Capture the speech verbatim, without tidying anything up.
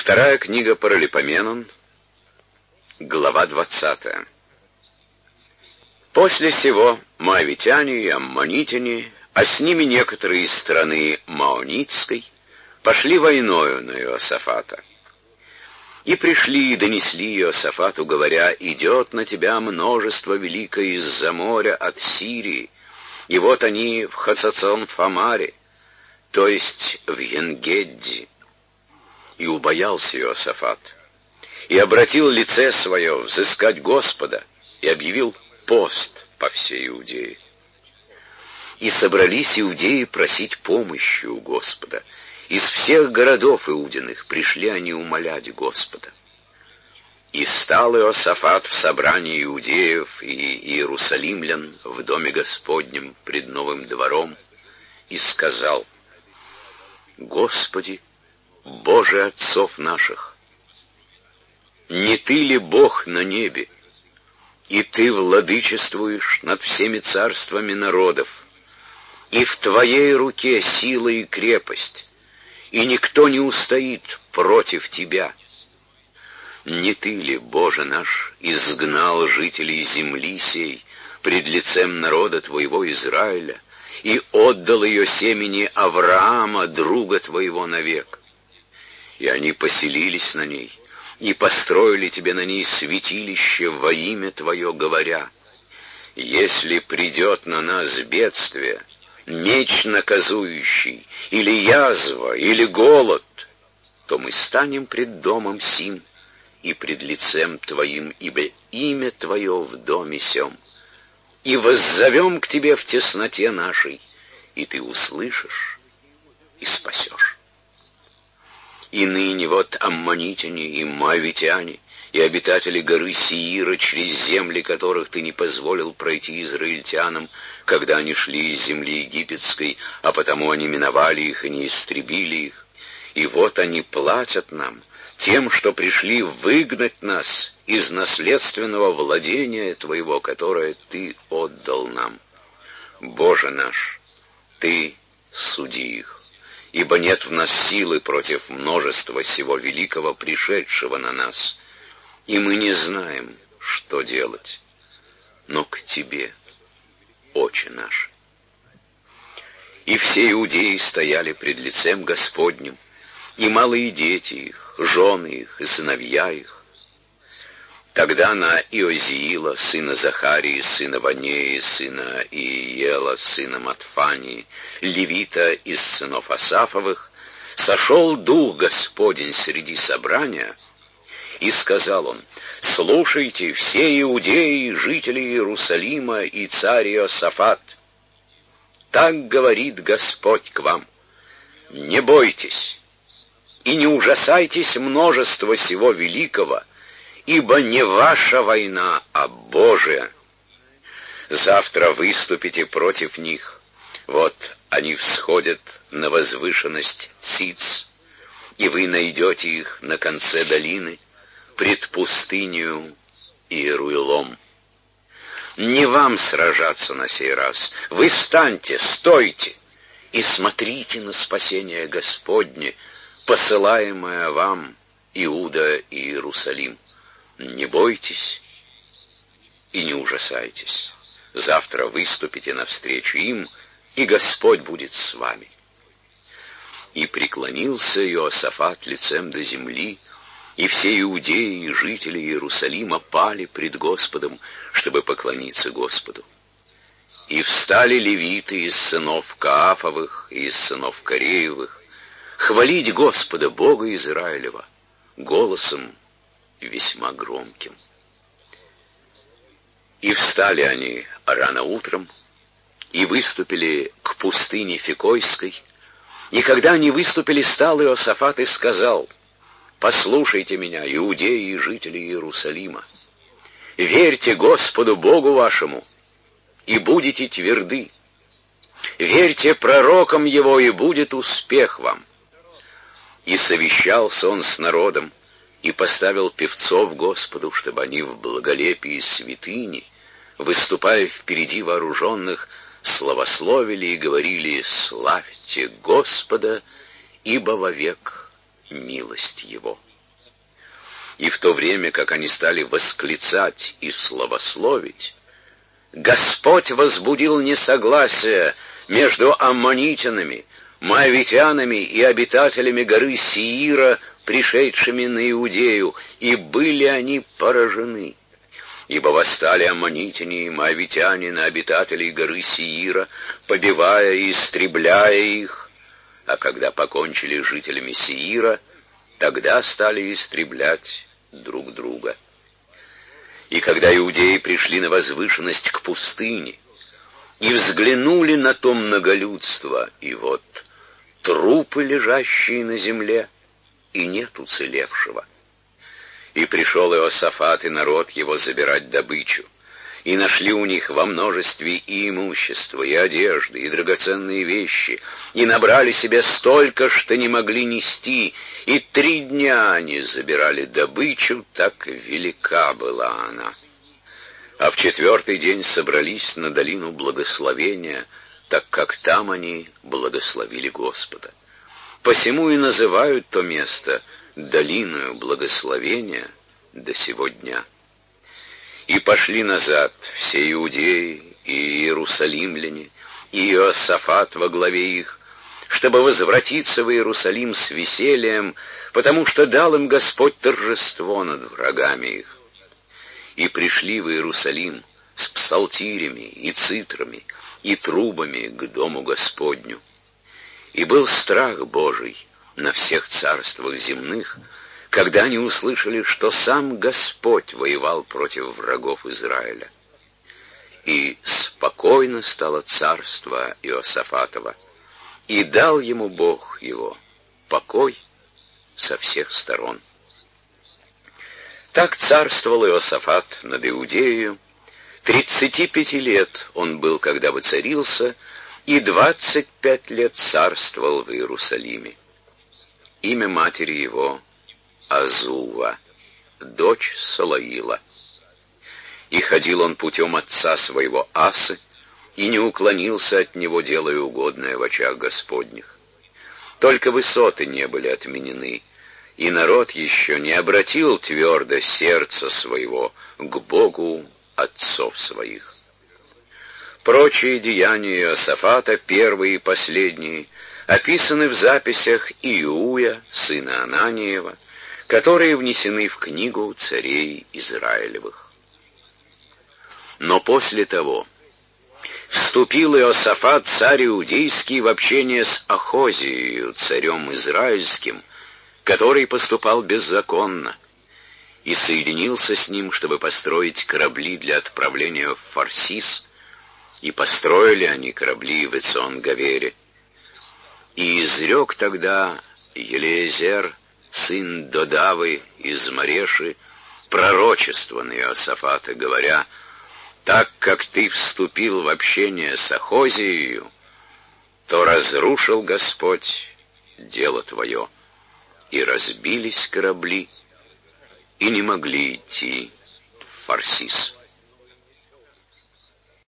Вторая книга Паралипоменон, глава двадцатая. После сего моавитяне и аммонитяне, а с ними некоторые из страны Маонитской, пошли войною на Иосафата. И пришли и донесли Иосафату, говоря: «Идет на тебя множество великое из-за моря от Сирии, и вот они в Хацацон-Фамаре, то есть в Енгедди». И убоялся Иосафат, и обратил лице свое взыскать Господа, и объявил пост по всей Иудее. И собрались иудеи просить помощи у Господа. Из всех городов иудиных пришли они умолять Господа. И стал Иосафат в собрании иудеев и иерусалимлян в доме Господнем пред новым двором, и сказал: «Господи, Боже отцов наших, не Ты ли Бог на небе, и Ты владычествуешь над всеми царствами народов, и в Твоей руке сила и крепость, и никто не устоит против Тебя? Не Ты ли, Боже наш, изгнал жителей земли сей пред лицем народа Твоего Израиля и отдал ее семени Авраама, друга Твоего, навек? И они поселились на ней, и построили Тебе на ней святилище во имя Твое, говоря: если придет на нас бедствие, меч наказующий, или язва, или голод, то мы станем пред домом сим и пред лицем Твоим, ибо имя Твое в доме сем, и воззовем к Тебе в тесноте нашей, и Ты услышишь и спасешь. И ныне вот аммонитяне и моавитяне, и обитатели горы Сиира, через земли которых Ты не позволил пройти израильтянам, когда они шли из земли египетской, а потому они миновали их и не истребили их. И вот они платят нам тем, что пришли выгнать нас из наследственного владения Твоего, которое Ты отдал нам. Боже наш, Ты суди их, ибо нет в нас силы против множества сего великого, пришедшего на нас, и мы не знаем, что делать. Но к Тебе, Отче наш». И все иудеи стояли пред лицем Господним, и малые дети их, жены их и сыновья их. Тогда на Иозиила, сына Захарии, сына Ванеи, сына Иела, сына Матфании, левита из сынов Асафовых, сошел Дух Господень среди собрания, и сказал он: «Слушайте, все иудеи, жители Иерусалима и царь Иосафат, так говорит Господь к вам: не бойтесь и не ужасайтесь множества сего великого, ибо не ваша война, а Божия. Завтра выступите против них. Вот они всходят на возвышенность Циц, и вы найдете их на конце долины, пред пустынью Иеруилом. Не вам сражаться на сей раз. Вы встаньте, стойте и смотрите на спасение Господне, посылаемое вам, Иуда и Иерусалим. Не бойтесь и не ужасайтесь. Завтра выступите навстречу им, и Господь будет с вами». И преклонился Иосафат лицем до земли, и все иудеи и жители Иерусалима пали пред Господом, чтобы поклониться Господу. И встали левиты из сынов Каафовых и из сынов Кореевых хвалить Господа, Бога Израилева, голосом весьма громким. И встали они рано утром, и выступили к пустыне Фикойской, и когда они выступили, стал Иосафат и сказал: «Послушайте меня, иудеи и жители Иерусалима, верьте Господу Богу вашему, и будете тверды, верьте пророкам Его, и будет успех вам». И совещался он с народом, и поставил певцов Господу, чтобы они в благолепии святыни, выступая впереди вооруженных, славословили и говорили: «Славьте Господа, ибо вовек милость Его». И в то время, как они стали восклицать и славословить, Господь возбудил несогласие между аммонитянами, моавитянами и обитателями горы Сеира, пришедшими на Иудею, и были они поражены. Ибо восстали аммонитяне и моавитяне на обитателей горы Сеира, побивая и истребляя их, а когда покончили с жителями Сеира, тогда стали истреблять друг друга. И когда иудеи пришли на возвышенность к пустыне и взглянули на то многолюдство, и вот трупы, лежащие на земле, и нет уцелевшего. И пришел Иосафат и народ его забирать добычу, и нашли у них во множестве и имущество, и одежды, и драгоценные вещи, и набрали себе столько, что не могли нести, и три дня они забирали добычу, так велика была она. А в четвертый день собрались на долину благословения, так как там они благословили Господа. Посему и называют то место долиною благословения до сего дня. И пошли назад все иудеи и иерусалимляне, и Иосафат во главе их, чтобы возвратиться в Иерусалим с весельем, потому что дал им Господь торжество над врагами их. И пришли в Иерусалим с псалтирями и цитрами и трубами к дому Господню. И был страх Божий на всех царствах земных, когда они услышали, что сам Господь воевал против врагов Израиля. И спокойно стало царство Иосафатова, и дал ему Бог его покой со всех сторон. Так царствовал Иосафат над Иудеей. Тридцати пяти лет он был, когда воцарился, и двадцать пять лет царствовал в Иерусалиме. Имя матери его Азува, дочь Салаила. И ходил он путем отца своего Асы, и не уклонился от него, делая угодное в очах Господних. Только высоты не были отменены, и народ еще не обратил твердо сердца своего к Богу отцов своих. Прочие деяния Иосафата, первые и последние, описаны в записях Иуя, сына Ананиева, которые внесены в книгу царей Израилевых. Но после того вступил Иосафат, царь иудейский, в общение с Ахозией, царем израильским, который поступал беззаконно, и соединился с ним, чтобы построить корабли для отправления в Фарсис, и построили они корабли в Эцион-Гавере. И изрек тогда Елиезер, сын Додавы из Мареши, пророчество на Иосафата, говоря: «Так как ты вступил в общение с Ахозией, то разрушил Господь дело твое, и разбились корабли, и не могли идти в Фарсис».